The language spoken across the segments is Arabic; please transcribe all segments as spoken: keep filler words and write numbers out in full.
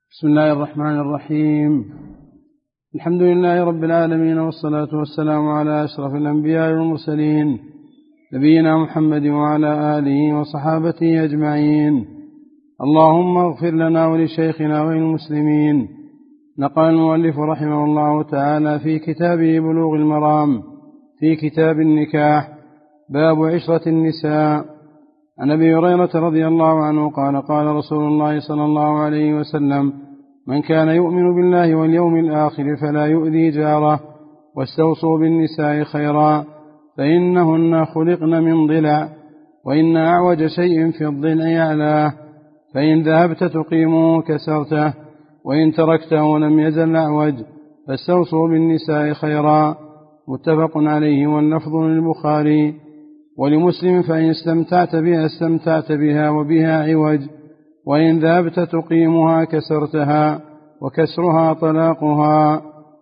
بسم الله الرحمن الرحيم. الحمد لله رب العالمين، والصلاة والسلام على أشرف الأنبياء والمرسلين، نبينا محمد وعلى آله وصحابته أجمعين. اللهم اغفر لنا ولشيخنا وللمسلمين. نقل المؤلف رحمه الله تعالى في كتابه بلوغ المرام في كتاب النكاح باب عشرة النساء عن أبي هريرة رضي الله عنه قال قال رسول الله صلى الله عليه وسلم: من كان يؤمن بالله واليوم الآخر فلا يؤذي جاره، واستوصوا بالنساء خيرا، فإنهن خلقن من ضلع، وإن أعوج شيء في الضلع يعلاه، فإن ذهبت تقيمه كسرته، وإن تركته لم يزل أعوج، فاستوصوا بالنساء خيرا. متفق عليه، واللفظ للبخاري. ولمسلم: فإن استمتعت بها استمتعت بها وبها عوج، وإن ذهبت تقيمها كسرتها، وكسرها طلاقها.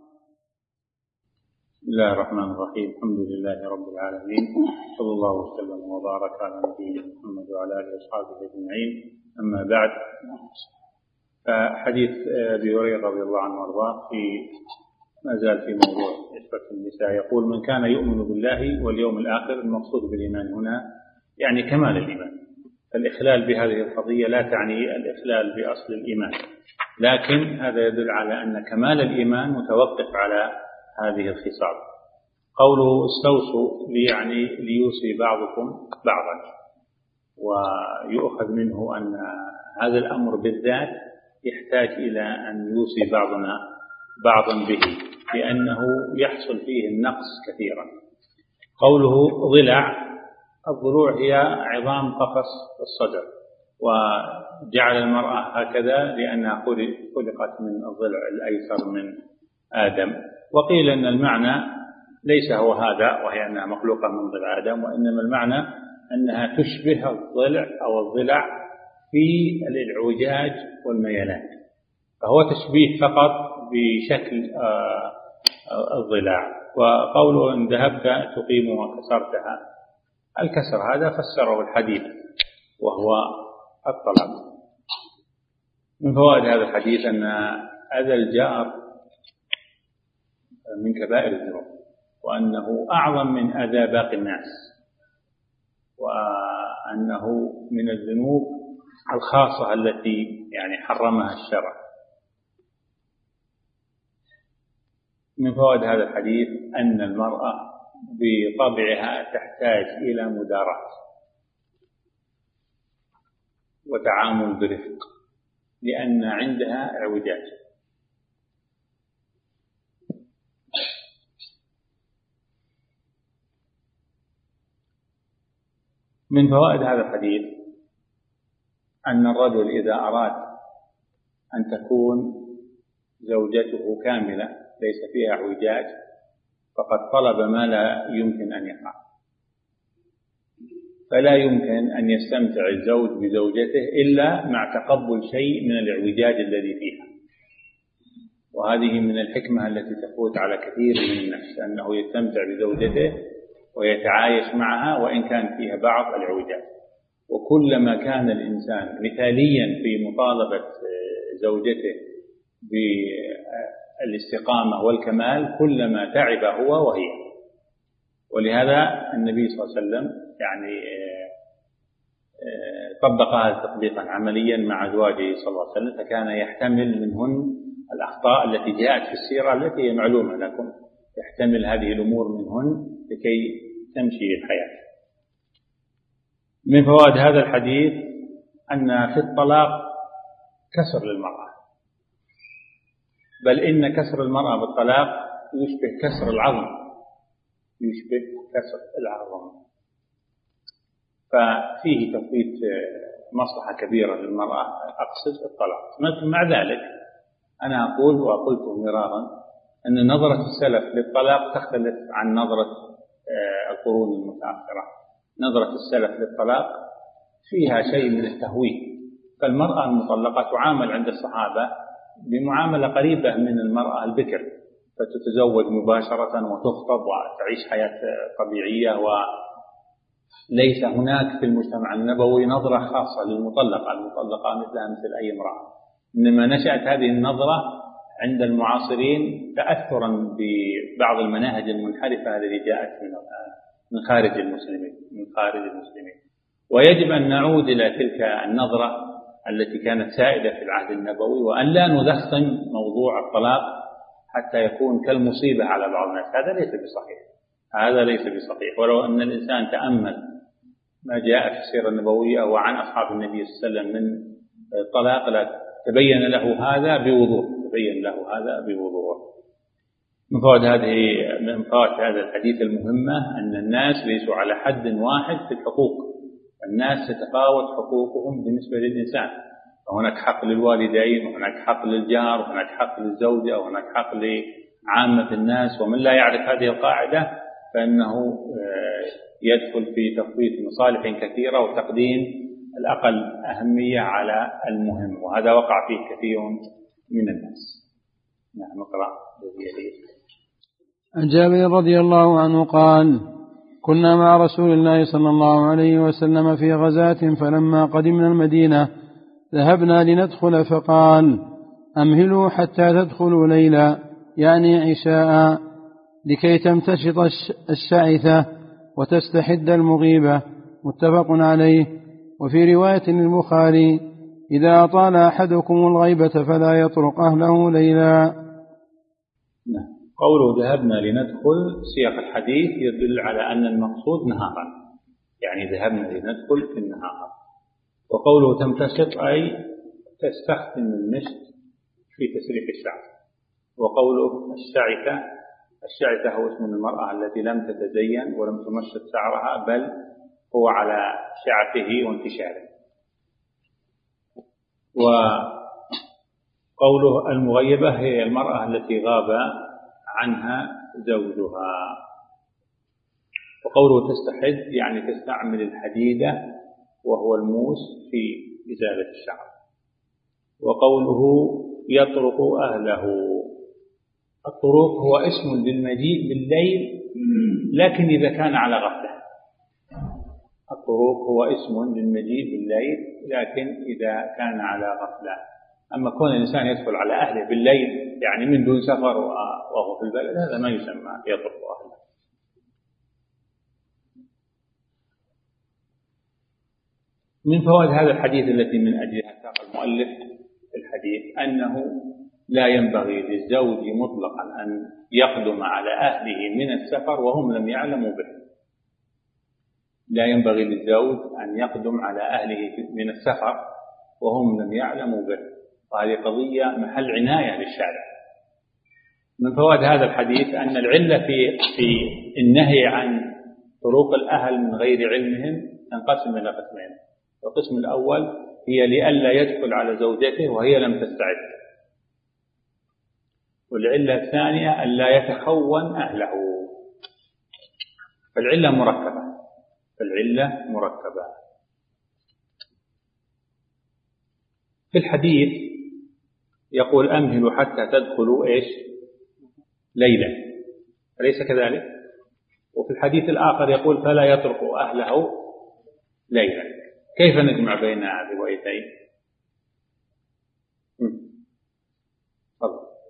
بسم الله الرحمن الرحيم. الحمد لله رب العالمين، صلى الله وسلم وبارك على نبينا محمد وعلى آله وصحبه أجمعين. أما بعد، فحديث أبي هريرة رضي الله عنه وارضاه في ما زال في موضوع عشرة النساء. يقول: من كان يؤمن بالله واليوم الآخر. المقصود بالإيمان هنا يعني كمال الإيمان. الإخلال بهذه القضية لا تعني الإخلال بأصل الإيمان، لكن هذا يدل على أن كمال الإيمان متوقف على هذه الخصال. قوله استوصوا يعني ليوصي بعضكم بعضا، ويؤخذ منه أن هذا الأمر بالذات يحتاج إلى أن يوصي بعضنا بعضا به، لأنه يحصل فيه النقص كثيرا. قوله ضلع، الضلوع هي عظام قفص الصدر، وجعل المرأة هكذا لأنها خلقت من الضلع الأيسر من آدم. وقيل أن المعنى ليس هو هذا، وهي أنها مخلوقة من ضلع آدم، وإنما المعنى أنها تشبه الضلع أو الضلع في الإعوجاج والميلان، فهو تشبيه فقط بشكل الضلع. وقوله إن ذهبت تقيم وكسرتها، الكسر هذا فسره الحديث وهو الطلاق. من فوائد هذا الحديث أن أذى الجار من كبائر الذنوب، وأنه أعظم من أذى باقي الناس، وأنه من الذنوب الخاصة التي يعني حرمها الشرع. من فوائد هذا الحديث أن المرأة بطبعها تحتاج إلى مداراة وتعامل برفق، لأن عندها اعوجاج. من فوائد هذا الحديث أن الرجل إذا أراد أن تكون زوجته كاملة ليس فيها اعوجاج فقد طلب ما لا يمكن أن يقع، فلا يمكن أن يستمتع الزوج بزوجته إلا مع تقبل شيء من الاعوجاج الذي فيها. وهذه من الحكمة التي تفوت على كثير من الناس، أنه يستمتع بزوجته ويتعايش معها وإن كان فيها بعض الاعوجاج. وكلما كان الإنسان مثاليا في مطالبة زوجته بالاستقامة والكمال كلما تعب هو وهي. ولهذا النبي صلى الله عليه وسلم يعني طبق هذا تطبيقا عمليا مع أزواجه صلى الله عليه وسلم، فكان يحتمل منهن الأخطاء التي جاءت في السيرة التي هي معلومة لكم، يحتمل هذه الأمور منهن لكي تمشي الحياة. من فوائد هذا الحديث أن في الطلاق كسر للمرأة، بل إن كسر المرأة بالطلاق يشبه كسر العظم، يشبه كسر العظم، ففيه تفويت مصلحة كبيرة للمرأة أقصد الطلاق. مع ذلك أنا أقول وقلته مرارا أن نظرة السلف للطلاق تختلف عن نظرة القرون المتأخرة. نظرة السلف للطلاق فيها شيء من التهويل، فالمرأة المطلقة تعامل عند الصحابة بمعاملة قريبة من المرأة البكر، فتتزوج مباشرة وتخطب وتعيش حياة طبيعية، وليس هناك في المجتمع النبوي نظرة خاصة للمطلقة. المطلقة مثلها مثل أي امرأة، إنما نشأت هذه النظرة عند المعاصرين تأثرا ببعض المناهج المنحرفة التي جاءت من خارج المسلمين من خارج المسلمين ويجب أن نعود إلى تلك النظرة التي كانت سائدة في العهد النبوي، وأن لا نضخم موضوع الطلاق حتى يكون كالمصيبة على بعض الناس. هذا ليس بصحيح، هذا ليس بصحيح. ولو أن الإنسان تأمل ما جاء في السيرة النبوية وعن أصحاب النبي صلى الله عليه وسلم من طلاق لا تبين له هذا بوضوح تبين له هذا بوضوح. من فوائد هذه من فوائد هذا الحديث المهمة أن الناس ليسوا على حد واحد في الحقوق، الناس تتفاوت حقوقهم بالنسبة للإنسان، وهناك حق للوالدين وهناك حق للجار وهناك حق للزوجة وهناك حق لعامة الناس. ومن لا يعرف هذه القاعدة فإنه يدخل في تفويت مصالح كثيرة وتقديم الأقل أهمية على المهم، وهذا وقع فيه كثير من الناس. نعم نقرأ. عن جابر رضي الله عنه قال: كنا مع رسول الله صلى الله عليه وسلم في غزاة، فلما قدمنا المدينة ذهبنا لندخل فقال: أمهلوا حتى تدخلوا ليلا، يعني عشاء، لكي تمتشط الشعثة وتستحد المغيبة. متفق عليه. وفي رواية للبخاري: إذا أطال أحدكم الغيبة فلا يطرق أهله ليلا. قوله ذهبنا لندخل سياق الحديث يدل على أن المقصود نهارا، يعني ذهبنا لندخل في النهار. وقوله تمتشط أي تستخدم المشط في تسريح الشعر. وقوله الشعثة، الشعثة هو اسم المرأة التي لم تتزين ولم تمشط شعرها، بل هو على شعثه وانتشاره. وقوله المغيبة هي المرأة التي غاب عنها زوجها. وقوله تستحد يعني تستعمل الحديدة وهو الموس في إزالة الشعر. وقوله يطرق أهله، الطرق هو اسم للمجيء بالليل لكن إذا كان على غفلة. الطرق هو اسم للمجيء بالليل لكن إذا كان على غفلة. أما كون الإنسان يدخل على أهله بالليل يعني من دون سفر وهو في البلد، هذا ما يسمى يطرق أهله. من فوائد هذا الحديث التي من أجلها ساق المؤلف في الحديث أنه لا ينبغي للزوج مطلقا أن يقدم على أهله من السفر وهم لم يعلموا به. لا ينبغي للزوج أن يقدم على أهله من السفر وهم لم يعلموا به، وهذه قضية محل عناية للشارع. من فوائد هذا الحديث أن العلة في في النهي عن طرق الأهل من غير علمهم تنقسم إلى قسمين. القسم الأول هي لئلا يدخل على زوجته وهي لم تستعد، والعلة الثانية ألا يتخون أهله. فالعلة مركبة فالعلة مركبة في الحديث يقول أمهلوا حتى تدخلوا إيش ليلا، أليس كذلك؟ وفي الحديث الآخر يقول فلا يتركوا أهله ليلا. كيف نجمع بين هذه الروايتين؟ تفضل.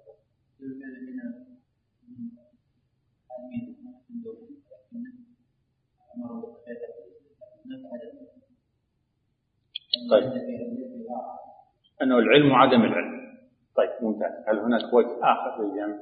طيب، أنه العلم وعدم العلم. طيب ممتاز. هل هناك وجه آخر للجمع؟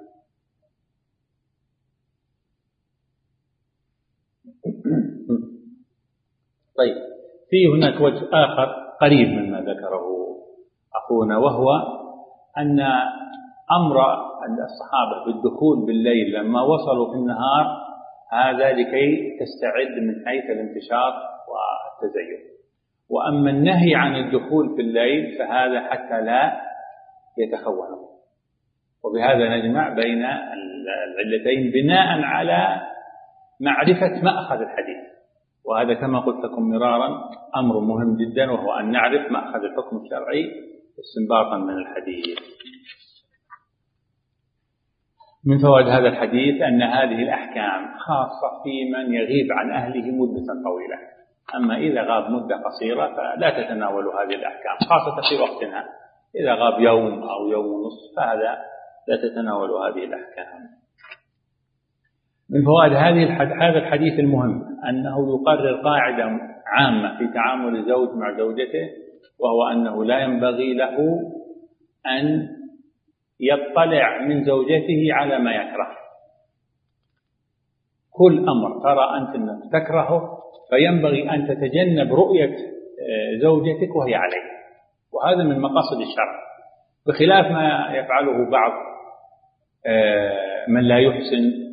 طيب، في هناك وجه آخر قريب مما ذكره أخونا، وهو أن أمر الصحابة بالدخول بالليل لما وصلوا في النهار هذا لكي تستعد من حيث الانتشار والتزين. وأما النهي عن الدخول في الليل فهذا حتى لا يتخونوا. وبهذا نجمع بين العلتين بناء على معرفة مأخذ الحديث، وهذا كما قلت لكم مرارا أمر مهم جدا، وهو أن نعرف مأخذ الحكم الشرعي استنباطا من الحديث. من فوائد هذا الحديث أن هذه الأحكام خاصة في من يغيب عن أهله مدة طويلة، أما إذا غاب مدة قصيرة فلا تتناول هذه الأحكام، خاصة في وقتنا إذا غاب يوم أو يوم ونصف فهذا لا تتناول هذه الأحكام. من فوائد هذا الحديث المهم أنه يقرر قاعدة عامة في تعامل الزوج مع زوجته، وهو أنه لا ينبغي له أن يطلع من زوجته على ما يكره. كل أمر ترى أنت أنك تكرهه فينبغي أن تتجنب رؤية زوجتك وهي عليه، وهذا من مقاصد الشرع، بخلاف ما يفعله بعض من لا يحسن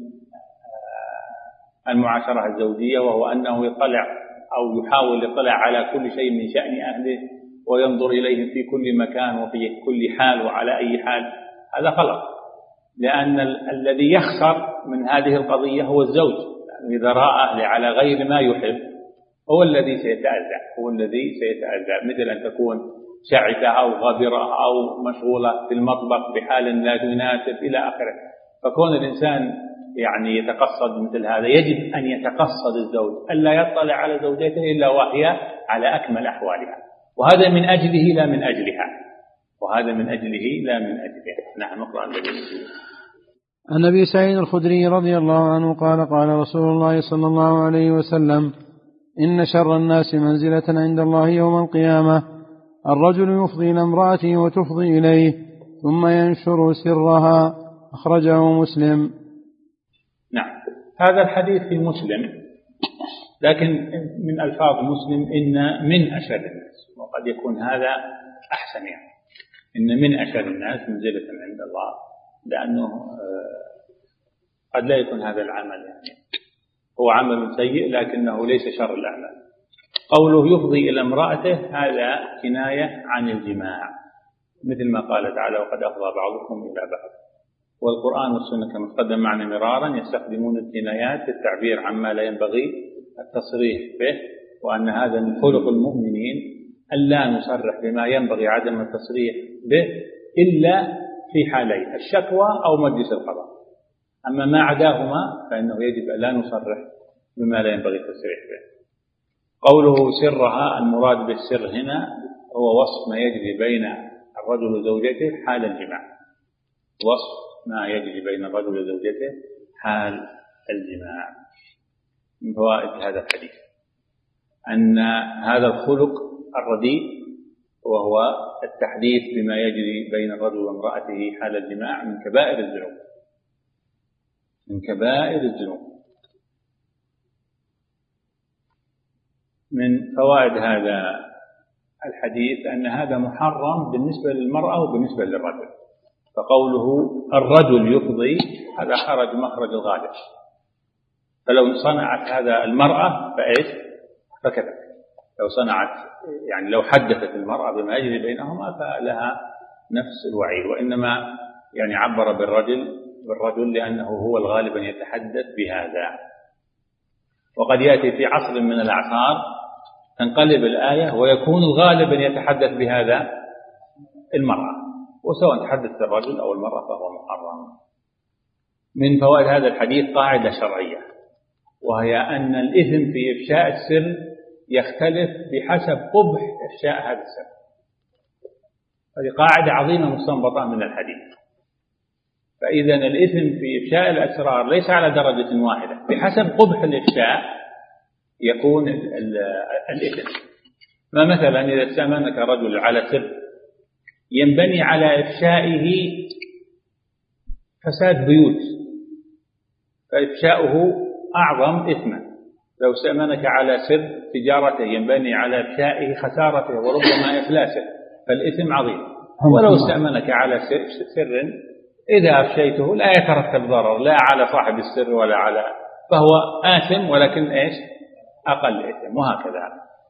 المعاشرة الزوجية، وهو أنه يطلع أو يحاول يطلع على كل شيء من شأن أهله وينظر إليهم في كل مكان وفي كل حال وعلى أي حال. هذا غلط، لأن الذي يخسر من هذه القضية هو الزوج، يعني إذا رأى أهله على غير ما يحب هو الذي سيتأذى هو الذي سيتأذى مثل أن تكون شعثة أو غابرة أو مشغولة في المطبخ بحال لا يناسب إلى آخره. فكون الإنسان يعني يتقصد مثل هذا، يجب أن يتقصد الزوج ألا يطلع على زوجته إلا وهي على أكمل أحوالها، وهذا من أجله لا من أجلها وهذا من أجله لا من أجلها. نحن نقرأ الذي عن أبي سعيد الخدري رضي الله عنه قال قال رسول الله صلى الله عليه وسلم: إن شر الناس منزلة عند الله يوم القيامة الرجل يفضي إلى امرأته وتفضي إليه ثم ينشر سرها. أخرجه مسلم. نعم، هذا الحديث في مسلم، لكن من ألفاظ مسلم إن من أشر الناس، وقد يكون هذا أحسن، يعني إن من أشر الناس منزلة عند الله، لأنه قد لا يكون هذا العمل يعني هو عمل سيء لكنه ليس شر الأعمال. قوله يفضي إلى امرأته هذا كناية عن الجماع، مثل ما قال تعالى: وقد أفضى بعضكم إلى بعض. والقرآن والسنة كما تقدم معنا مرارا يستخدمون الكنايات في التعبير عما لا ينبغي التصريح به، وأن هذا من خلق المؤمنين ألا نصرح بما ينبغي عدم التصريح به إلا في حالين: الشكوى أو مجلس القضاء. أما ما عداهما فإنه يجب أن لا نصرح بما لا ينبغي التصريح به. قوله سرها، المراد بالسر هنا هو وصف ما يجري بين الرجل وزوجته حال الجماع، وصف ما يجري بين الرجل وزوجته حال الجماع. من فوائد هذا الحديث أن هذا الخلق الرديء وهو التحديث بما يجري بين الرجل وامرأته حال الجماع من كبائر الذنوب من كبائر الذنوب. من فوائد هذا الحديث أن هذا محرم بالنسبة للمرأة وبالنسبة للرجل. فقوله الرجل يفضي هذا خرج مخرج الغالب، فلو صنعت هذا المرأة فإيش فكذا، لو صنعت يعني لو حدثت المرأة بما يجري بينهما فلها نفس الوعيد، وإنما يعني عبر بالرجل بالرجل لأنه هو الغالب أن يتحدث بهذا. وقد يأتي في عصر من الأعصار تنقلب الآية ويكون الغالب أن يتحدث بهذا المرأة، وسواء تحدث الرجل أو المرأة فهو محرم. من فوائد هذا الحديث قاعدة شرعية، وهي أن الإثم في إفشاء السر يختلف بحسب قبح إفشاء هذا السر. هذه قاعدة عظيمة مستنبطة من الحديث. فإذا الإثم في إفشاء الأسرار ليس على درجة واحدة، بحسب قبح الإفشاء يكون الإثم. ما مثلا إذا استأمنك رجل على سر ينبني على إفشائه فساد بيوت، فإفشاؤه أعظم إثما. لو استأمنك على سر تجارته ينبني على إفشائه خسارته وربما إفلاسه، فالإثم عظيم. ولو استأمنك على سر إذا أفشيته لا يترتب ضرر لا على صاحب السر ولا على، فهو آثم ولكن إيش أقل إثم، وهكذا.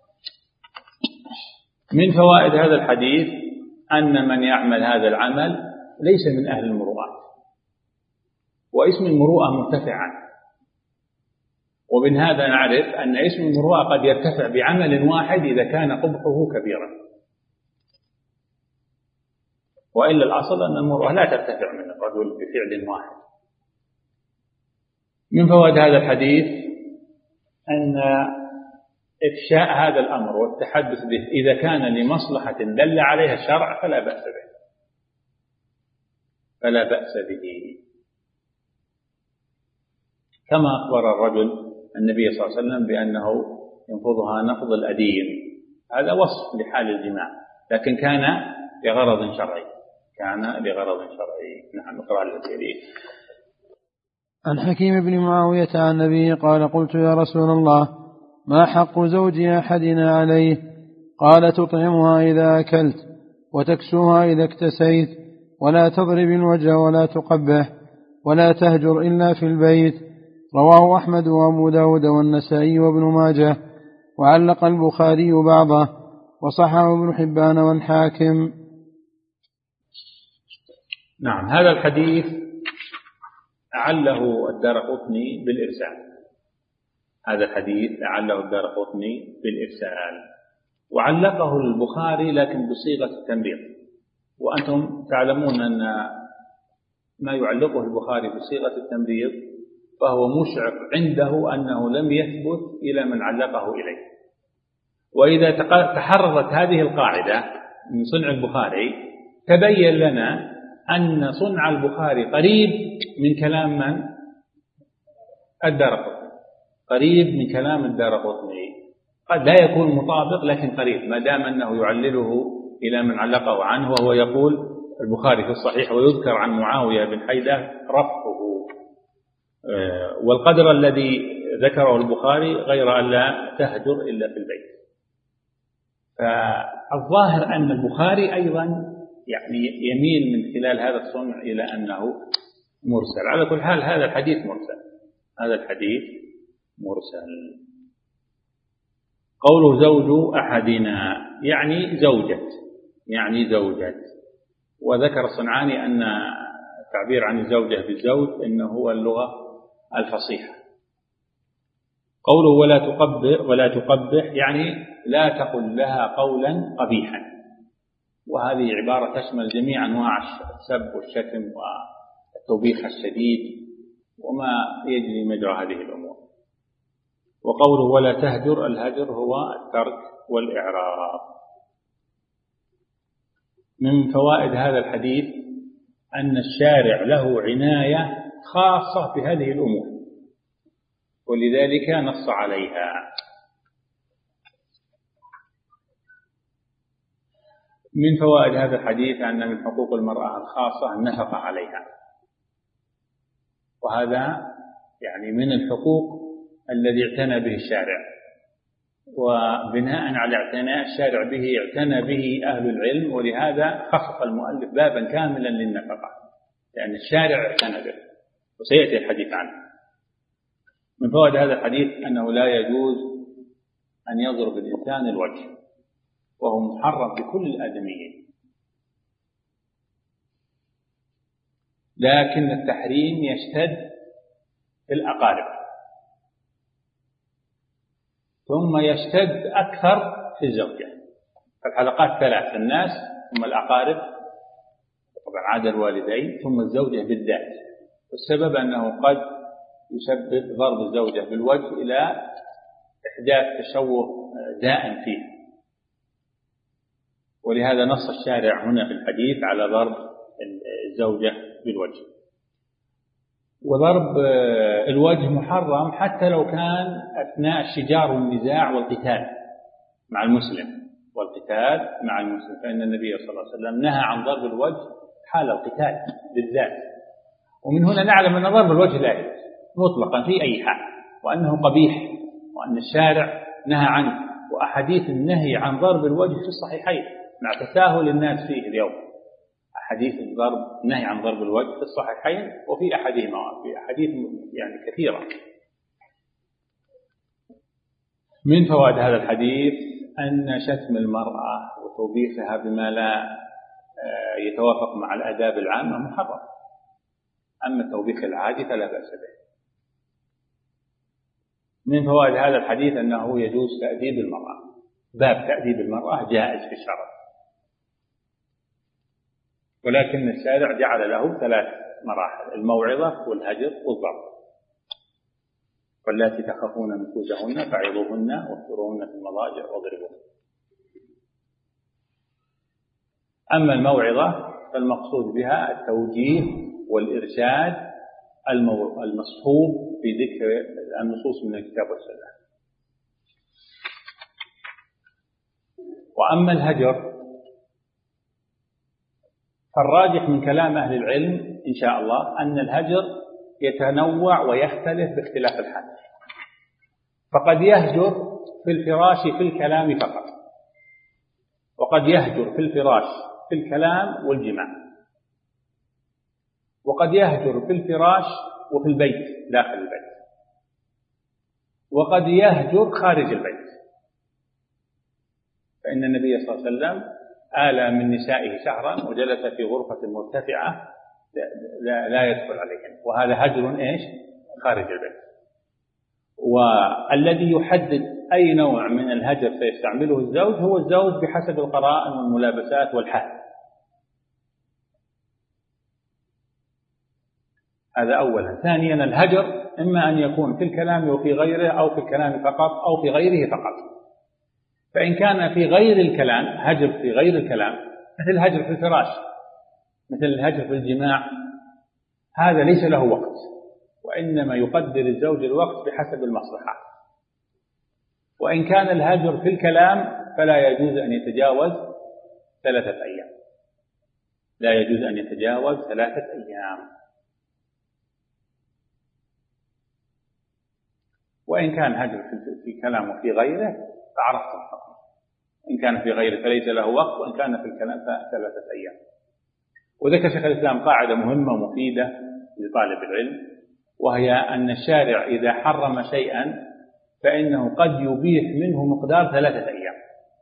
من فوائد هذا الحديث أن من يعمل هذا العمل ليس من أهل المروءات، واسم المروءة مرتفع عنه. ومن هذا نعرف أن اسم المروءة قد يرتفع بعمل واحد إذا كان قبحه كبيرا، وإلا الأصل أن المروءة لا ترتفع من الرجل بفعل واحد. من فوائد هذا الحديث أن إفشاء هذا الأمر والتحدث به إذا كان لمصلحة دل عليها الشرع فلا بأس به فلا بأس به كما أخبر الرجل النبي صلى الله عليه وسلم بأنه ينفضها نفض الأديم، هذا وصف لحال الجماع، لكن كان لغرض شرعي كان لغرض شرعي. نعم. اقرأ الأسئلة. عن حكيم بن معاوية عن النبي قال: قلت يا رسول الله ما حق زوج أحدنا عليه؟ قال: تطعمها إذا أكلت وتكسوها إذا اكتسيت ولا تضرب الوجه ولا تقبح ولا تهجر إلا في البيت. رواه أحمد وأبو داود والنسائي وابن ماجه، وعلق البخاري بعضه وصححه ابن حبان والحاكم. نعم. هذا الحديث أعله الدارقطني بالإرسال هذا الحديث أعله الدارقطني بالإرسال وعلقه البخاري لكن بصيغة التمريض، وأنتم تعلمون أن ما يعلقه البخاري بصيغة التمريض فهو مشعر عنده أنه لم يثبت إلى من علقه إليه. وإذا تحررت هذه القاعدة من صنع البخاري تبين لنا أن صنع البخاري قريب من كلام من؟ الدارقطني، قريب من كلام الدارقطني، قد لا يكون مطابق لكن قريب، ما دام أنه يعلله إلى من علقه عنه، وهو يقول البخاري في الصحيح ويذكر عن معاوية بن حيدة رفعه، والقدر الذي ذكره البخاري غير أن لا تهجر إلا في البيت. فالظاهر أن البخاري أيضا يعني يميل من خلال هذا الصنع إلى أنه مرسل. على كل حال هذا الحديث مرسل هذا الحديث مرسل. قوله زوج أحدنا يعني زوجة يعني زوجة وذكر الصنعاني أن التعبير عن الزوجة بالزوج إنه هو اللغة الفصيحة. قوله ولا تقبح ولا تقبح يعني لا تقل لها قولا قبيحا، وهذه عبارة تشمل جميع أنواع السب والشتم والتوبيخ الشديد وما يجري مجرى هذه الأمور. وقوله ولا تهجر، الهجر هو الترك والإعراض. من فوائد هذا الحديث أن الشارع له عناية خاصة بهذه الأمور ولذلك نص عليها. من فوائد هذا الحديث أن من حقوق المرأة الخاصة النفقة عليها، وهذا يعني من الحقوق الذي اعتنى به الشارع، وبناء على اعتناء الشارع به اعتنى به أهل العلم، ولهذا خصص المؤلف بابا كاملا للنفقة لأن الشارع اعتنى به وسيأتي الحديث عنه. من فوائد هذا الحديث أنه لا يجوز أن يضرب الإنسان الوجه، وهو محرم بكل الآدميين، لكن التحريم يشتد في الأقارب ثم يشتد أكثر في الزوجة. فالحلقات ثلاث: الناس ثم الأقارب طبعا عدا الوالدين ثم الزوجة بالذات. والسبب أنه قد يسبب ضرب الزوجة بالوجه إلى إحداث تشوه دائم فيه، ولهذا نص الشارع هنا في الحديث على ضرب الزوجة بالوجه. وضرب الوجه محرم حتى لو كان أثناء الشجار والنزاع والقتال مع المسلم والقتال مع المسلم، فإن النبي صلى الله عليه وسلم نهى عن ضرب الوجه حال القتال بالذات. ومن هنا نعلم أن ضرب الوجه لا يجوز مطلقا في أي حال، وأنه قبيح، وأن الشارع نهى عنه، وأحاديث النهي عن ضرب الوجه في الصحيحين مع تساهل الناس فيه اليوم. أحاديث الضرب النهي عن ضرب الوجه في الصحيحين وفي أحدهما في أحاديث يعني كثيرة. من فوائد هذا الحديث أن شتم المرأة وتوبيخها بما لا يتوافق مع الآداب العامة محرم، أما التوبيخ العادي فلا بأس به. من فوائد هذا الحديث أنه يجوز تأديب المرأة، باب تأديب المرأة جائز في الشرع، ولكن الشارع جعل له ثلاث مراحل: الموعظة والهجر والضرب. واللاتي تخافون نشوزهن فعظوهن واهجروهن في المضاجع واضربوهن. أما الموعظة فالمقصود بها التوجيه والإرشاد المصحوب في ذكر النصوص من الكتاب والسنة. وأما الهجر فالراجح من كلام أهل العلم إن شاء الله أن الهجر يتنوع ويختلف باختلاف الحال، فقد يهجر في الفراش في الكلام فقط، وقد يهجر في الفراش في الكلام والجماع، وقد يهجر في الفراش وفي البيت داخل البيت، وقد يهجر خارج البيت، فإن النبي صلى الله عليه وسلم آلى من نسائه شهرا وجلس في غرفة مرتفعة لا, لا يدخل عليهن، وهذا هجر إيش؟ خارج البيت. والذي يحدد أي نوع من الهجر سيستعمله الزوج هو الزوج بحسب القرائن والملابسات والحال. هذا أولا. ثانيا الهجر إما أن يكون في الكلام وفي غيره، أو في الكلام فقط أو في غيره فقط. فإن كان في غير الكلام هجر في غير الكلام مثل الهجر في الفراش، مثل الهجر في الجماع، هذا ليس له وقت، وإنما يقدر الزوج الوقت بحسب المصلحة. وإن كان الهجر في الكلام فلا يجوز أن يتجاوز ثلاثة أيام، لا يجوز أن يتجاوز ثلاثة أيام. وإن كان هجر في الكلام وفي غيره فعرفتم الحكم، إن كان في غيره فليس له وقت، وإن كان في الكلام فثلاثة أيام. وذكر شيخ الإسلام قاعدة مهمة ومفيدة لطالب العلم، وهي أن الشارع إذا حرم شيئا فإنه قد يبيح منه مقدار ثلاثة أيام.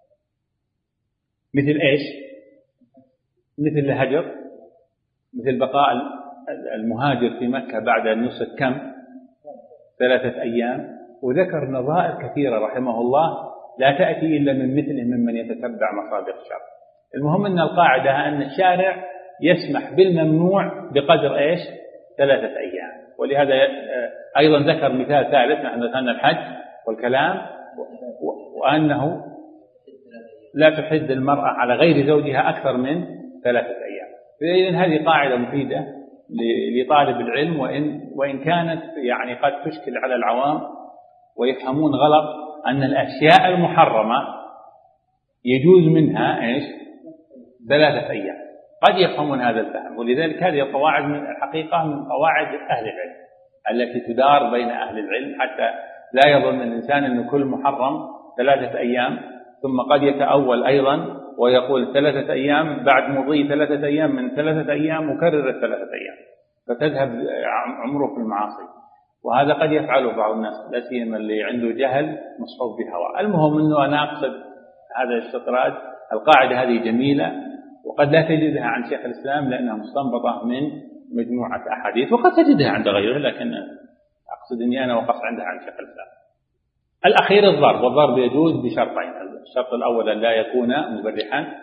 مثل إيش؟ مثل الهجر، مثل بقاء المهاجر في مكة بعد النسك كم؟ ثلاثة أيام. وذكر نظائر كثيرة رحمه الله لا تأتي إلا من مثله ممن يتتبع مصادر الشرع. المهم أن القاعدة أن الشارع يسمح بالممنوع بقدر إيش؟ ثلاثة أيام. ولهذا أيضا ذكر مثال ثالث، نحن ذكرنا الحج والكلام، وأنه لا تحد المرأة على غير زوجها أكثر من ثلاثة أيام. فإذن هذه قاعدة مفيدة لطالب العلم، وإن, وإن كانت يعني قد تشكل على العوام ويفهمون غلط أن الأشياء المحرمة يجوز منها إيش؟ ثلاثة أيام، قد يفهمون هذا الفهم. ولذلك هذه القواعد من الحقيقة من قواعد أهل العلم التي تدار بين أهل العلم، حتى لا يظن الإنسان أن كل محرم ثلاثة أيام، ثم قد يتأول أيضا ويقول ثلاثة أيام بعد مضي ثلاثة أيام من ثلاثة أيام مكرر الثلاثة أيام، فتذهب عمره في المعاصي. وهذا قد يفعله بعض الناس، لا سيما اللي عنده جهل مصحوب بهوى. المهم أنه أنا أقصد هذا الاستطراد. القاعدة هذه جميلة، وقد لا تجدها عن شيخ الإسلام لأنها مستنبطة من مجموعة أحاديث، وقد تجدها عند غيره، لكن أقصد أني أنا وقفت عندها عن شيخ الإسلام. الأخير الضرب، والضرب يجوز بشرطين: الشرط الأول أن لا يكون مبرحا،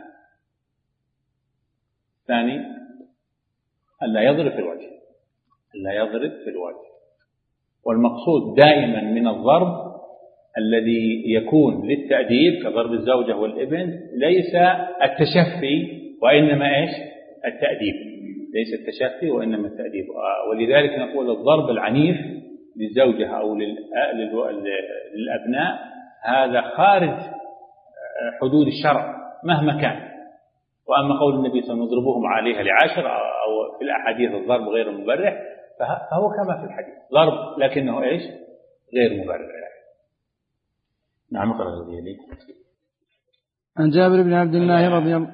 الثاني أن لا يضرب في الوجه، أن لا يضرب في الوجه. والمقصود دائما من الضرب الذي يكون للتأديب كضرب الزوجة والابن ليس التشفي وإنما إيش؟ التأديب. ليس التشفي وإنما التأديب. ولذلك نقول الضرب العنيف للزوجة أو للأبناء هذا خارج حدود الشرع مهما كان. وأما قول النبي صلى الله عليه وسلم نضربهم عليها لعشر، أو في الأحاديث الضرب غير مبرح، فهو كما في الحديث ضرب لكنه إيش؟ غير مبرر. نعم. اقرأ الذي عن جابر بن عبد الله رضي الله.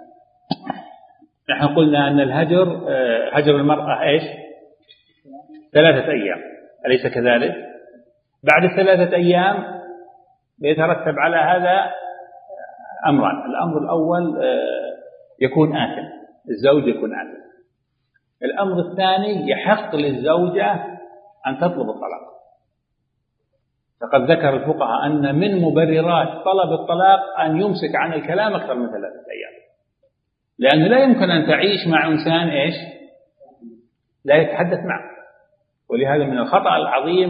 نحن قلنا أن الهجر هجر المرأة إيش؟ ثلاثة أيام، أليس كذلك؟ بعد الثلاثة أيام يترتب على هذا أمران. الأمر الأول يكون آثم، الزوج يكون آثم. الأمر الثاني يحق للزوجة أن تطلب الطلاق. فقد ذكر الفقهاء أن من مبررات طلب الطلاق أن يمسك عن الكلام أكثر من ثلاثة أيام، لأنه لا يمكن أن تعيش مع إنسان إيش؟ لا يتحدث معه. ولهذا من الخطأ العظيم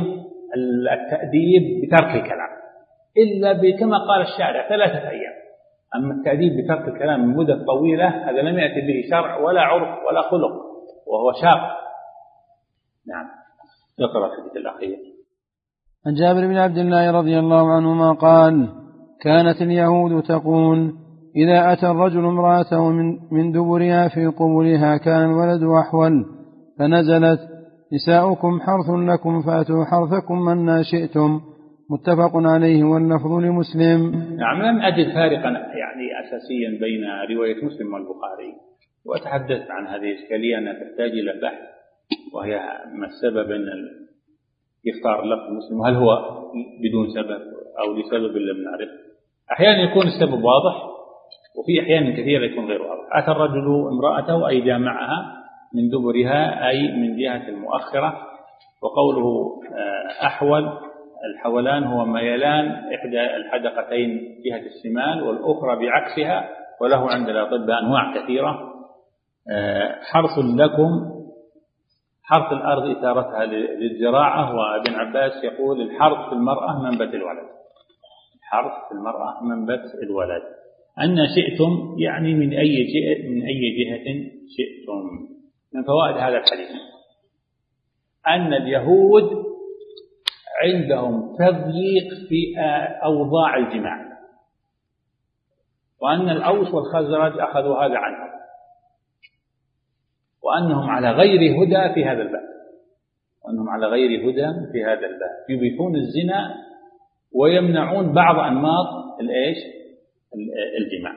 التأديب بترك الكلام إلا كما قال الشارع ثلاثة أيام. أما التأديب بترك الكلام من مدة طويلة هذا لم يأتي به شرع ولا عرف ولا خلق وهو شاق. نعم. يقرأ الحديث الأخير. عن جابر بن عبد الله رضي الله عنهما قال: كانت اليهود تقول: إذا أتى الرجل امرأته من دبرها في قبلها كان الولد أحول، فنزلت: نساؤكم حرث لكم فأتوا حرثكم من شئتم. متفق عليه واللفظ لمسلم. نعم. لم أجد فارقا يعني أساسيا بين رواية مسلم والبخاري، وأتحدث عن هذه الإشكالية أنها تحتاج إلى بحث، وهي ما السبب أن يختار لفظ مسلم، هل هو بدون سبب أو لسبب لم نعرف. أحيانا يكون السبب واضح، وفي أحيان كثيرة يكون غير واضح. أتى الرجل امرأته أي جامعها من دبرها أي من جهة المؤخرة. وقوله أحول، الحولان هو ميلان إحدى الحدقتين جهة الشمال والأخرى بعكسها، وله عند الأطباء أنواع كثيرة. حرث لكم، حرث الأرض إثارتها للزراعة. وابن عباس يقول الحرث في المرأة منبت الولد، الحرث في المرأة منبت الولد. أن شئتم يعني من أي جهة، من أي جهة شئتم. من فوائد هذا الحديث أن اليهود عندهم تضييق في أوضاع الجماع، وأن الأوس والخزرج أخذوا هذا عنهم، وأنهم على غير هدى في هذا الباب، وأنهم على غير هدى في هذا الباب، يبيحون الزنا ويمنعون بعض أنماط الإيش الجماع.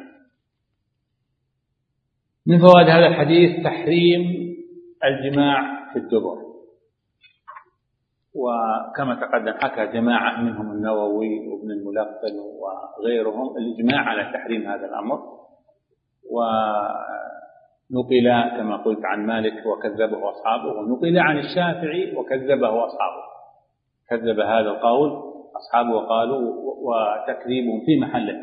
من فوائد هذا الحديث تحريم الجماع في الدبر، وكما تقدم حكى جماعة منهم النووي وابن الملقن وغيرهم الإجماع على تحريم هذا الأمر، ونقل كما قلت عن مالك وكذبه أصحابه، ونقل عن الشافعي وكذبه أصحابه، كذب هذا القول أصحابه وقالوا وتكذيبهم في محله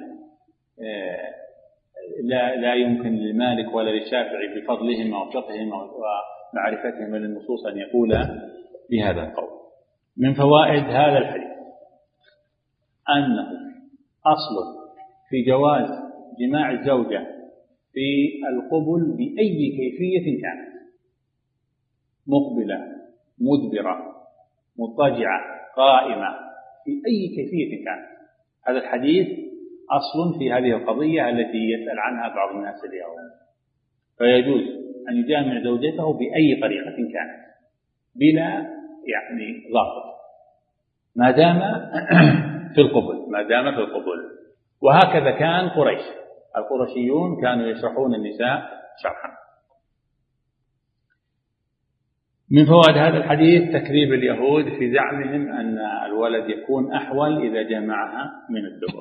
لا لا يمكن لمالك ولا للشافعي بفضلهما وفقههما ومعرفتهما للنصوص أن يقولا بهذا القول. من فوائد هذا الحديث أنه أصل في جواز جماع الزوجة في القبل بأي كيفية كانت، مقبلة، مدبرة، مضطجعة، قائمة، في أي كيفية كانت. هذا الحديث أصل في هذه القضية التي يسأل عنها بعض الناس اليوم. فيجوز أن يجامع زوجته بأي طريقة كانت بلا يعني ضابط، ما دام في القبل، ما دام في القبل. وهكذا كان قريش، القرشيون كانوا يشرحون النساء شرحا. من فوائد هذا الحديث تكذيب اليهود في زعمهم أن الولد يكون أحول إذا جمعها من الدبر.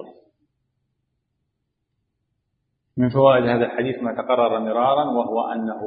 من فوائد هذا الحديث ما تقرر مرارا، وهو أنه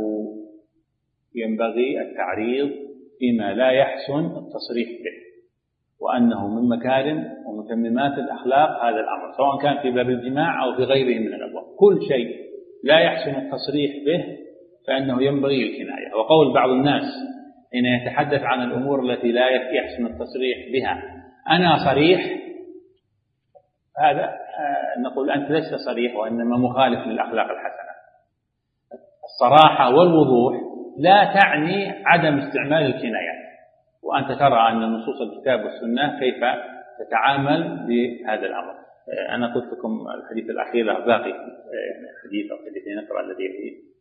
ينبغي التعريض فيما لا يحسن التصريح به، وأنه من مكارم ومتممات الأخلاق هذا الأمر، سواء كان في باب الجماع أو في غيره من الأبواب. كل شيء لا يحسن التصريح به فإنه ينبغي الكناية. وقول بعض الناس حين يتحدث عن الأمور التي لا يحسن التصريح بها أنا صريح، هذا نقول أنت لست صريح وإنما مخالف للأخلاق الحسنة. الصراحة والوضوح لا تعني عدم استعمال الكنايات، وأنت ترى أن نصوص الكتاب والسنة كيف تتعامل بهذا الأمر. أنا قلت لكم الحديث الأخير باقي حديث أو حديثين، نقرأ الذي فيه.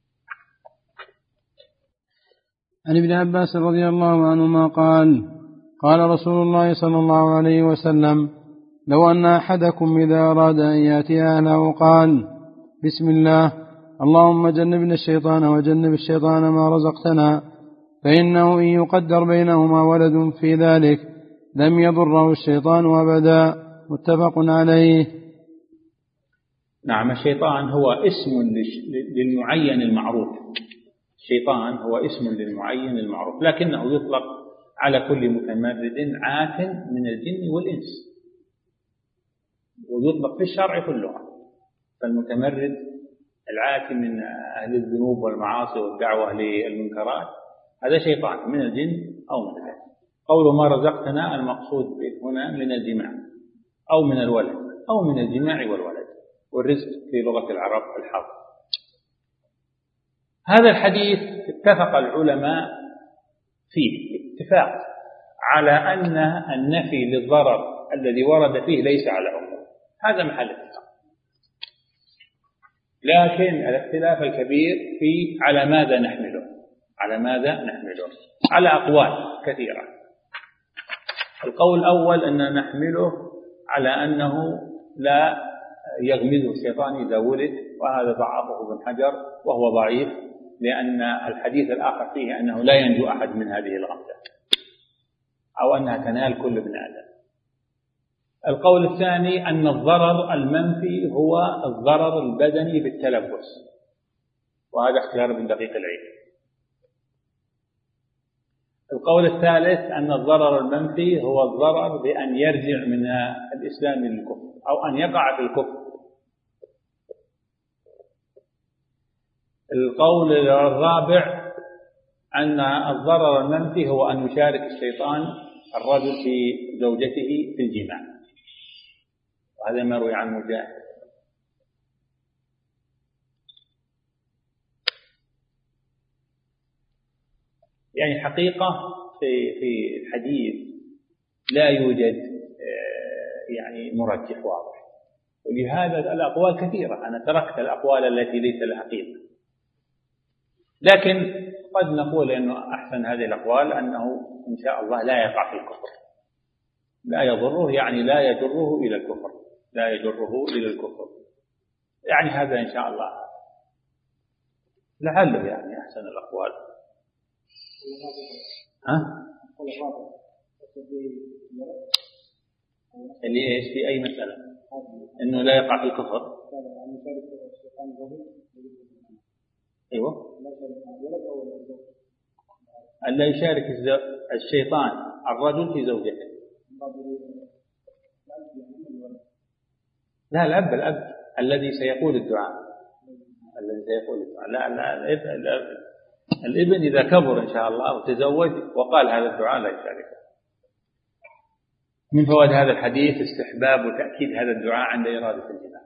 عن ابن عباس رضي الله عنهما قال: قال رسول الله صلى الله عليه وسلم: لو أن أحدكم إذا أراد أن يأتي أهله قال: بسم الله، اللهم جنبنا الشيطان وجنب الشيطان ما رزقتنا، فإنه إن يقدر بينهما ولد في ذلك لم يضره الشيطان أبدا. متفق عليه. نعم. الشيطان هو اسم للمعين المعروف، الشيطان هو اسم للمعين المعروف، لكنه يطلق على كل متمرد عات من الجن والإنس، ويطلق في الشرع كلها. فالمتمرد العاتي من أهل الذنوب والمعاصي والدعوة للمنكرات هذا شيطان من الجن أو من الإنس. قول ما رزقتنا المقصود هنا من الجماع أو من الولد أو من الجماع والولد، والرزق في لغة العرب الحظ. هذا الحديث اتفق العلماء فيه اتفاق على أن النفي للضرر الذي ورد فيه ليس على عموم، هذا محل اتفاق. لكن الاختلاف الكبير في على ماذا نحمله، على ماذا نحمله على أقوال كثيرة. القول الأول أن نحمله على أنه لا يغمزه الشيطان إذا ولد، وهذا ضعفه ابن حجر وهو ضعيف، لأن الحديث الآخر فيه أنه لا ينجو أحد من هذه الغمزة أو أنها تنال كل ابن آدم. القول الثاني أن الضرر المنفي هو الضرر البدني بالتلبس، وهذا اختيار ابن دقيق العيد. القول الثالث أن الضرر المنفي هو الضرر بأن يرجع من الإسلام للكفر أو أن يقع في الكفر. القول الرابع أن الضرر المنفي هو أن يشارك الشيطان الرجل في زوجته في الجماع، وهذا ما روي عن مجاهد. يعني حقيقة في في الحديث لا يوجد يعني مرجح واضح، ولهذا الأقوال كثيرة. أنا تركت الأقوال التي ليس لها قيمة، لكن قد نقول أنه أحسن هذه الأقوال أنه إن شاء الله لا يقع في الكفر، لا يضره، يعني لا يجره إلى الكفر، لا يجره إلى الكفر. يعني هذا إن شاء الله لعله يعني أحسن الأقوال. ها؟ اللي إيش في أي مسألة؟ إنه لا يقع في الكفر. أيوة. ألا يشارك الشيطان الرجل في زوجته. لا، الأب الأب الذي سيقول الدعاء، الذي سيقول الدعاء. لا لا الابن, الابن إذا كبر إن شاء الله وتزوج وقال هذا الدعاء لا يشاركه. من فوائد هذا الحديث استحباب وتأكيد هذا الدعاء عند إرادة الجماع،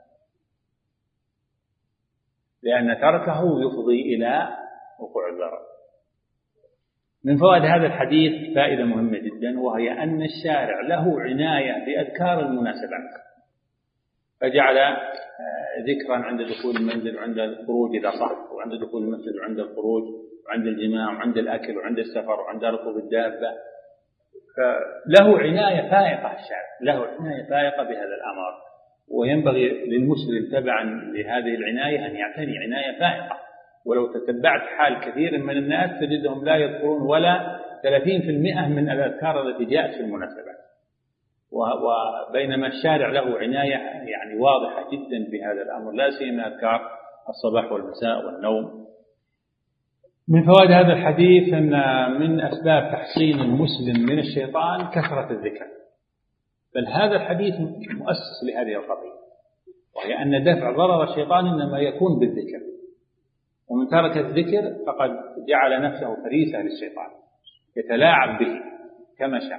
لأن تركه يفضي إلى وقوع الضرر. من فوائد هذا الحديث فائدة مهمة جدا، وهي أن الشارع له عناية بأذكار المناسبات، فجعل ذكرا عند دخول المنزل وعند الخروج إذا صح، وعند دخول المسجد وعند الخروج، وعند الجماع وعند الأكل وعند السفر وعند ركوب الدابة. فله عناية فائقة، الشارع له عناية فائقة بهذا الأمر، وينبغي للمسلم تبعا لهذه العناية أن يعتني عناية فائقة. ولو تتبعت حال كثير من الناس تجدهم لا يذكرون ولا ثلاثين بالمئة من الأذكار التي جاءت في المناسبات، وبينما الشارع له عناية يعني واضحة جدا بهذا الأمر، لا سيما أذكار الصباح والمساء والنوم. من فوائد هذا الحديث أن من أسباب تحصين المسلم من الشيطان كثرة الذكر، بل هذا الحديث مؤسس لهذه القضية، وهي أن دفع ضرر الشيطان إنما يكون بالذكر، ومن ترك الذكر فقد جعل نفسه فريسة للشيطان يتلاعب به كما شاء.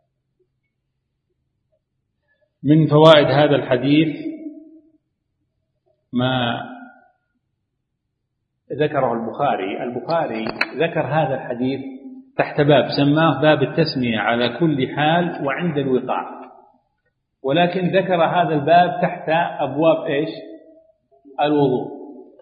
من فوائد هذا الحديث ما ذكره البخاري. البخاري ذكر هذا الحديث تحت باب سماه باب التسمية على كل حال وعند الوقاع، ولكن ذكر هذا الباب تحت أبواب إيش؟ الوضوء،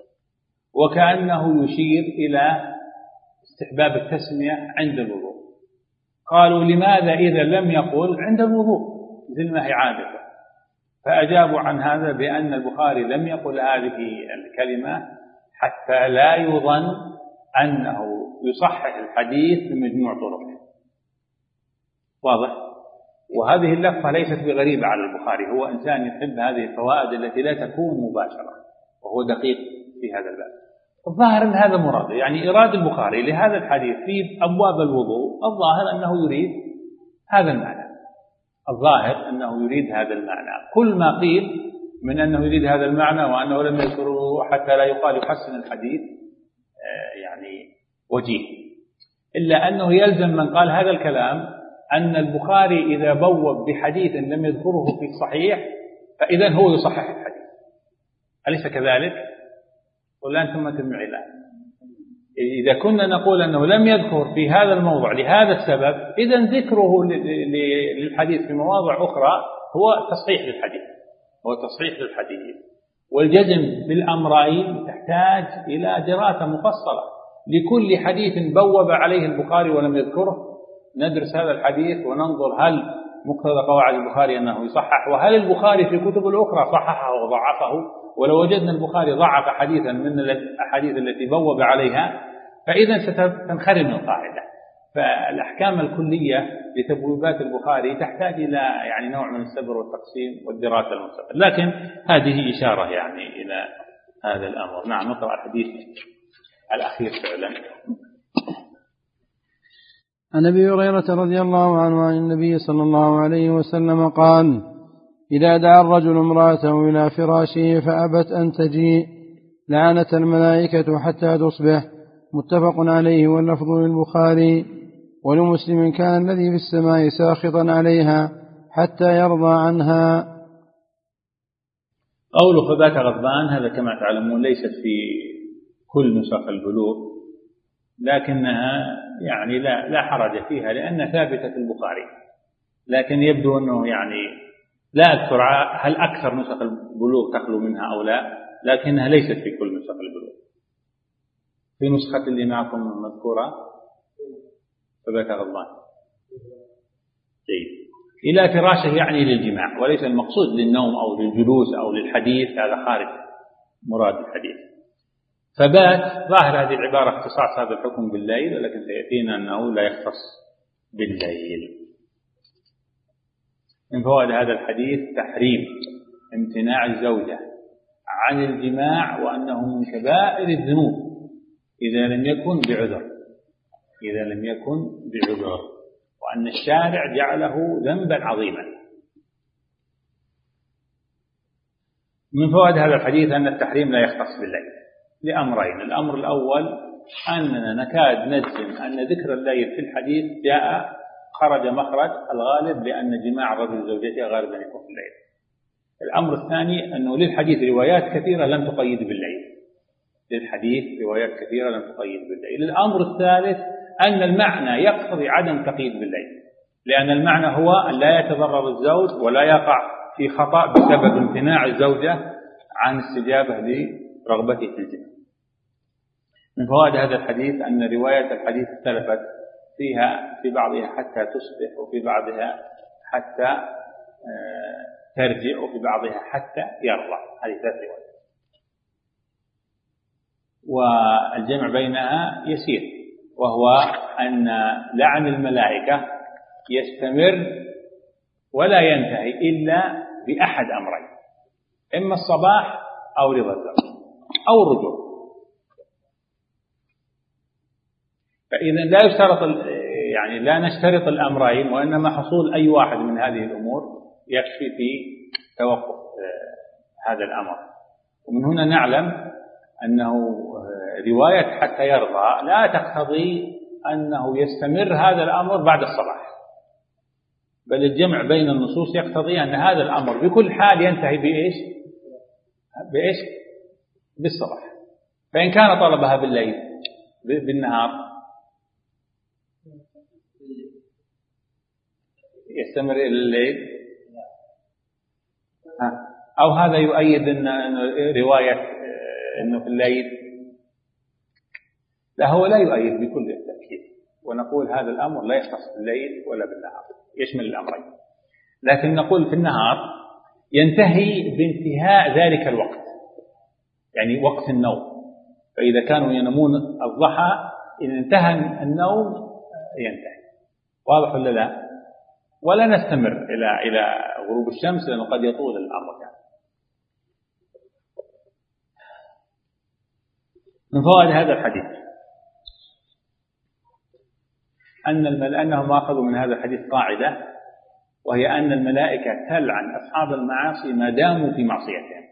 وكأنه يشير إلى استحباب التسمية عند الوضوء. قالوا لماذا إذا لم يقل عند الوضوء زي ما هي عادته؟ فأجابوا عن هذا بأن البخاري لم يقل هذه الكلمة حتى لا يظن أنه يصحح الحديث بمجموع طرقه. واضح؟ وهذه اللفظة ليست بغريبة على البخاري، هو إنسان يحب هذه الفوائد التي لا تكون مباشرة، وهو دقيق في هذا الباب. الظاهر أن هذا مراده، يعني إرادة البخاري لهذا الحديث في أبواب الوضوء، الظاهر أنه يريد هذا المعنى، الظاهر أنه يريد هذا المعنى. كل ما قيل من أنه يريد هذا المعنى وأنه لم يذكره حتى لا يقال يحسن الحديث يعني وجيه، إلا أنه يلزم من قال هذا الكلام أن البخاري إذا بوب بحديث لم يذكره في الصحيح فإذا هو يصحح الحديث، أليس كذلك؟ ولا أنتم ما تجمعوا الآن؟ إذا كنا نقول أنه لم يذكر في هذا الموضع لهذا السبب، إذا ذكره للحديث في مواضع أخرى هو تصحيح للحديث، هو تصحيح للحديث. والجزم بالأمرين تحتاج إلى دراسة مفصلة لكل حديث بوب عليه البخاري ولم يذكره، ندرس هذا الحديث وننظر هل مقتضى قواعد البخاري أنه يصحح، وهل البخاري في كتب الأخرى صححه وضعفه. ولو وجدنا البخاري ضعف حديثا من الأحاديث التي بوب عليها فإذا ستنخرم القاعدة. فالأحكام الكلية لتبويبات البخاري تحتاج إلى يعني نوع من الصبر والتقسيم والدراسة المستقلة، لكن هذه إشارة يعني إلى هذا الأمر. نعم، نقرأ الحديث الأخير فعلا. عن أبي هريرة رضي الله عنه عن النبي صلى الله عليه وسلم قال: إذا دعا الرجل امرأته إلى فراشه فأبت أن تجيء لعنت الملائكة حتى تصبح. متفق عليه، واللفظ للبخاري. ولمسلم: كان الذي في السماء ساخطا عليها حتى يرضى عنها. قوله فبات غضبان هذا كما تعلمون ليست في كل نسخ البلوغ، لكنها يعني لا لا حرج فيها لأنها ثابتة في البخاري، لكن يبدو أنه يعني لا أذكر هل أكثر نسخ البلوغ تخلو منها أو لا، لكنها ليست في كل نسخ البلوغ. في نسخة اللي معكم مذكورة فبات غضبان. جيد. إلى فراشه يعني للجماع، وليس المقصود للنوم أو للجلوس أو للحديث، هذا خارج مراد الحديث. فبات ظاهر هذه العبارة اختصاص هذا الحكم بالليل، ولكن سيأتينا أنه لا يختص بالليل. من فوائد هذا الحديث تحريم امتناع الزوجة عن الجماع، وأنه من كبائر الذنوب إذا لم يكن بعذر، إذا لم يكن بعذر، وأن الشارع جعله ذنبا عظيما. من فوائد هذا الحديث أن التحريم لا يختص بالليل لأمرين: الأمر الأول أننا نكاد نجزم أن ذكر الليل في الحديث جاء خرج مخرج الغالب لأن جماع الرجل زوجته غالبا يكون في الليل. الأمر الثاني أنه للحديث روايات كثيرة لم تقيد بالليل، للحديث روايات كثيرة لم تقيد بالليل. الأمر الثالث أن المعنى يقتضي عدم تقييد بالليل، لأن المعنى هو أن لا يتضرر الزوج ولا يقع في خطأ بسبب امتناع الزوجة عن استجابة لرغبته في الجماع. من فوائد هذا الحديث أن رواية الحديث اختلفت فيها، في بعضها حتى تصبح، وفي بعضها حتى ترجع، وفي بعضها حتى يرضى. هذه ثلاث روايات، والجمع بينها يسير، وهو أن لعن الملائكة يستمر ولا ينتهي إلا بأحد أمرين: إما الصباح أو رضا الزوج أو الرجوع. فإذا لا يشترط يعني لا نشترط الأمرين، وإنما حصول أي واحد من هذه الأمور يكفي في توقف هذا الأمر. ومن هنا نعلم أنه رواية حتى يرضى لا تقتضي أنه يستمر هذا الأمر بعد الصباح، بل الجمع بين النصوص يقتضي أن هذا الأمر بكل حال ينتهي بإيش؟ بإيش؟ بالصباح. فإن كان طلبها بالليل بالنهار يستمر إلى الليل، أو هذا يؤيد أن رواية أنه في الليل، لا هو لا يؤيد بكل التأكيد، ونقول هذا الأمر لا يختص بالليل ولا بالنهار، يشمل الأمرين. لكن نقول في النهار ينتهي بانتهاء ذلك الوقت، يعني وقت النوم. فإذا كانوا ينامون الضحى إن انتهى النوم ينتهي. واضح ولا لا؟ ولا نستمر إلى إلى غروب الشمس لأنه قد يطول الأمر يعني. من فوائد هذا الحديث أن المل... أنهم أخذوا من هذا الحديث قاعدة، وهي أن الملائكة تلعن أصحاب المعاصي ما داموا في معصيتهم.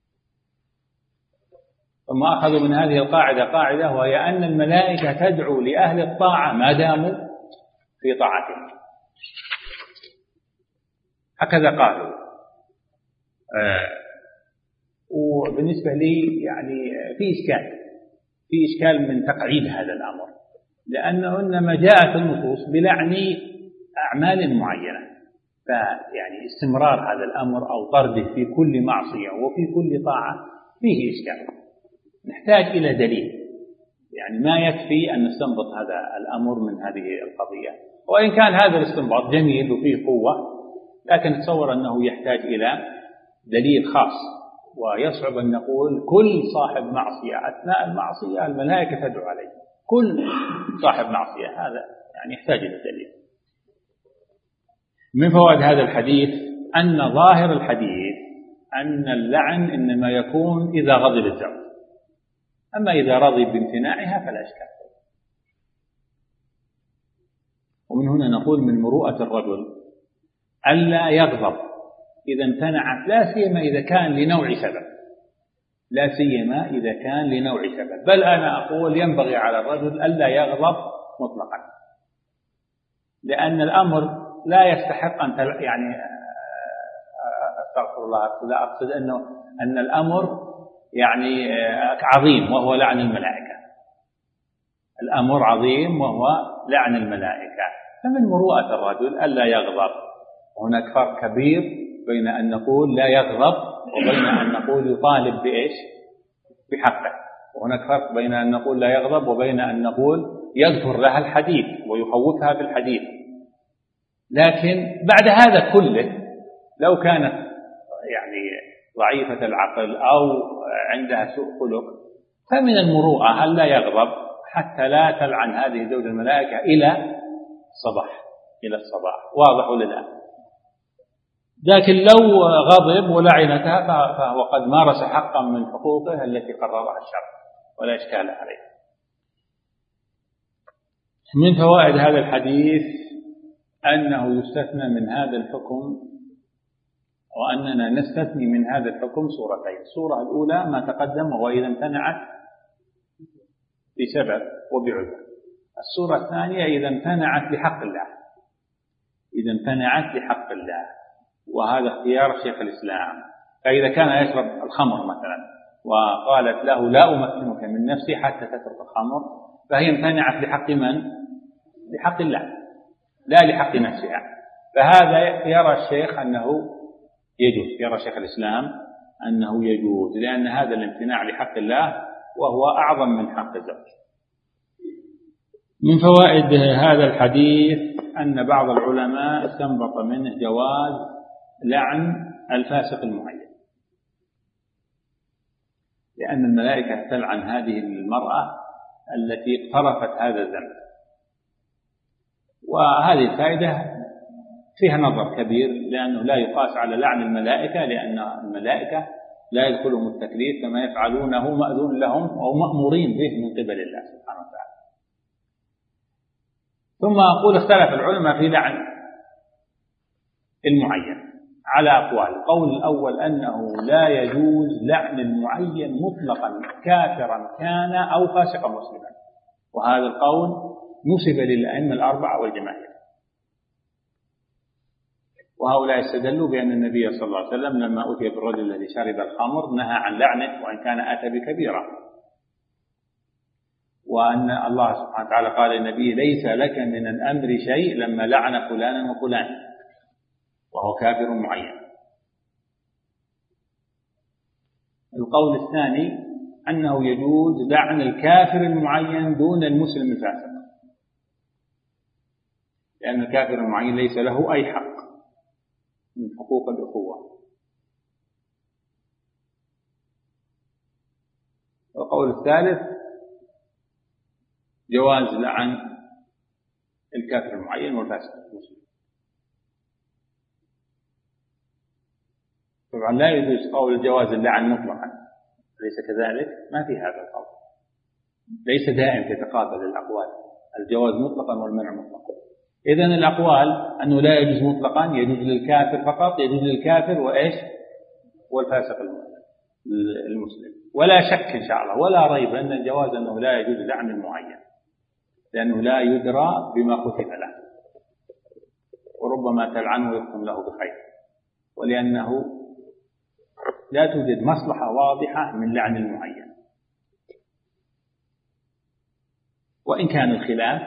ثم أخذوا من هذه القاعدة قاعدة، وهي أن الملائكة تدعو لأهل الطاعة ما داموا في طاعتهم. هكذا قالوا. آه وبالنسبة لي يعني في إشكال في إشكال من تقعيد هذا الأمر، لأنه إنما جاءت النصوص بلعن أعمال معينة، فيعني استمرار هذا الأمر أو طرده في كل معصية وفي كل طاعة فيه إشكال، نحتاج إلى دليل. يعني ما يكفي أن نستنبط هذا الأمر من هذه القضية، وإن كان هذا الاستنباط جميل وفيه قوة، لكن تصور أنه يحتاج إلى دليل خاص، ويصعب أن نقول كل صاحب معصية أثناء المعصية الملائكة تدعو عليه، كل صاحب معصية، هذا يعني يحتاج إلى دليل. من فوائد هذا الحديث أن ظاهر الحديث أن اللعن إنما يكون إذا غضب الزوج، أما إذا رضي بامتناعها فلا إشكال. ومن هنا نقول من مروءة الرجل ألا يغضب إذا امتنعت، لا سيما إذا كان لنوع سبب، لا سيما إذا كان لنوع سبب، بل أنا أقول ينبغي على الرجل ألا يغضب مطلقا، لأن الأمر لا يستحق أن تل... يعني أستغفر الله، لا أقصد أنه أن الأمر يعني عظيم وهو لعن الملائكة، الأمر عظيم وهو لعن الملائكة، فمن مروءة الرجل ألا يغضب. هناك فرق كبير بين أن نقول لا يغضب وبين أن نقول يطالب بإيش؟ بحقه. وهناك فرق بين أن نقول لا يغضب وبين أن نقول يذكر لها الحديث ويخوفها بالحديث. لكن بعد هذا كله لو كانت يعني ضعيفة العقل أو عندها سوء خلق فمن المروءة ألا يغضب حتى لا تلعن هذه زوج الملائكة إلى الصباح إلى الصباح. واضح ولا لا؟ لكن لو غضب ولعنتها فهو قد مارس حقا من حقوقه التي قررها الشرع ولا إشكال عليه. من فوائد هذا الحديث أنه يستثنى من هذا الحكم، وأننا نستثني من هذا الحكم صورتين. الصورة الأولى ما تقدم وهو إذا امتنعت بسبب وبعذر. الصورة الثانية إذا امتنعت لحق الله، إذا امتنعت لحق الله، وهذا اختيار شيخ الإسلام. فإذا كان يشرب الخمر مثلا وقالت له لا أمكنك من نفسي حتى تترك الخمر، فهي امتنعت لحق من؟ لحق الله لا لحق نفسها. فهذا يرى الشيخ أنه يجوز، يرى شيخ الإسلام أنه يجوز، لأن هذا الامتناع لحق الله وهو أعظم من حق الزوج. من فوائد هذا الحديث أن بعض العلماء استنبط منه جواز لعن الفاسق المعين، لأن الملائكة تلعن هذه المرأة التي اقترفت هذا الذنب. وهذه الفائدة فيها نظر كبير، لأنه لا يقاس على لعن الملائكة، لأن الملائكة لا يدخلهم التكليف، كما يفعلونه مأذون لهم أو مأمورين به من قبل الله سبحانه وتعالى. ثم أقول اختلف العلماء في لعن المعين على أقوال. القول الأول أنه لا يجوز لعن المعين مطلقا كافرا كان أو فاسقا مسلما، وهذا القول نسب للأئمة الأربعة والجماهير. وهؤلاء استدلوا بأن النبي صلى الله عليه وسلم لما أتي بالرجل الذي شرب الخمر نهى عن لعنه وإن كان أتى بكبيرة، وأن الله سبحانه وتعالى قال للنبي ليس لك من الأمر شيء لما لعن فلانا وفلان، وهو كافر معين. القول الثاني أنه يجوز لعن الكافر المعين دون المسلم الفاسق، لأن الكافر المعين ليس له أي حق من حقوق الأخوة. القول الثالث جواز لعن الكافر المعين والفاسق المسلم. طبعا لا يجوز قول جواز اللعن مطلقا، ليس كذلك، ما في هذا القول، ليس دائم تتقابل الأقوال، الجواز مطلقا والمنع مطلقا. إذن الأقوال أنه لا يجوز مطلقا، يجوز للكافر فقط، يجوز للكافر وإيش والفاسق المسلم. ولا شك إن شاء الله ولا ريب أن الجواز أنه لا يجوز لعن المعين، لأنه لا يدرى بما كتب له. وربما تلعنه ويختم له بخير، ولأنه لا توجد مصلحة واضحة من لعن المعين، وإن كان الخلاف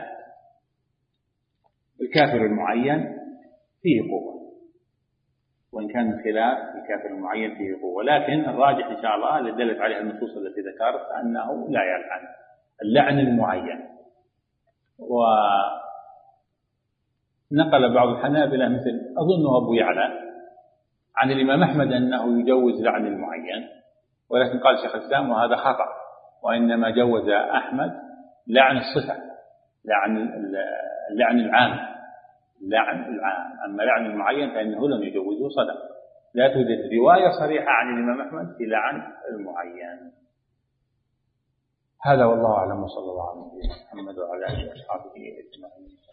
الكافر المعين فيه قوة، وإن كان الخلاف الكافر المعين فيه قوة، لكن الراجح إن شاء الله اللي دلت عليها النصوص التي ذكرت أنه لا يلعن اللعن المعين. ونقل بعض الحنابلة مثل أظنه أبو يعلى عن الإمام أحمد أنه يجوز لعن المعين، ولكن قال شيخ الإسلام وهذا خطأ، وإنما جوز أحمد لعن الصفة، لعن اللعن العام، لعن العام، أما لعن المعين فإنه لم يجوزه صدق. لا توجد رواية صريحة عن الإمام أحمد في لعن المعين. هذا والله أعلم، وصلى الله على نبينا محمد وعلى آله وأصحابه أجمعين.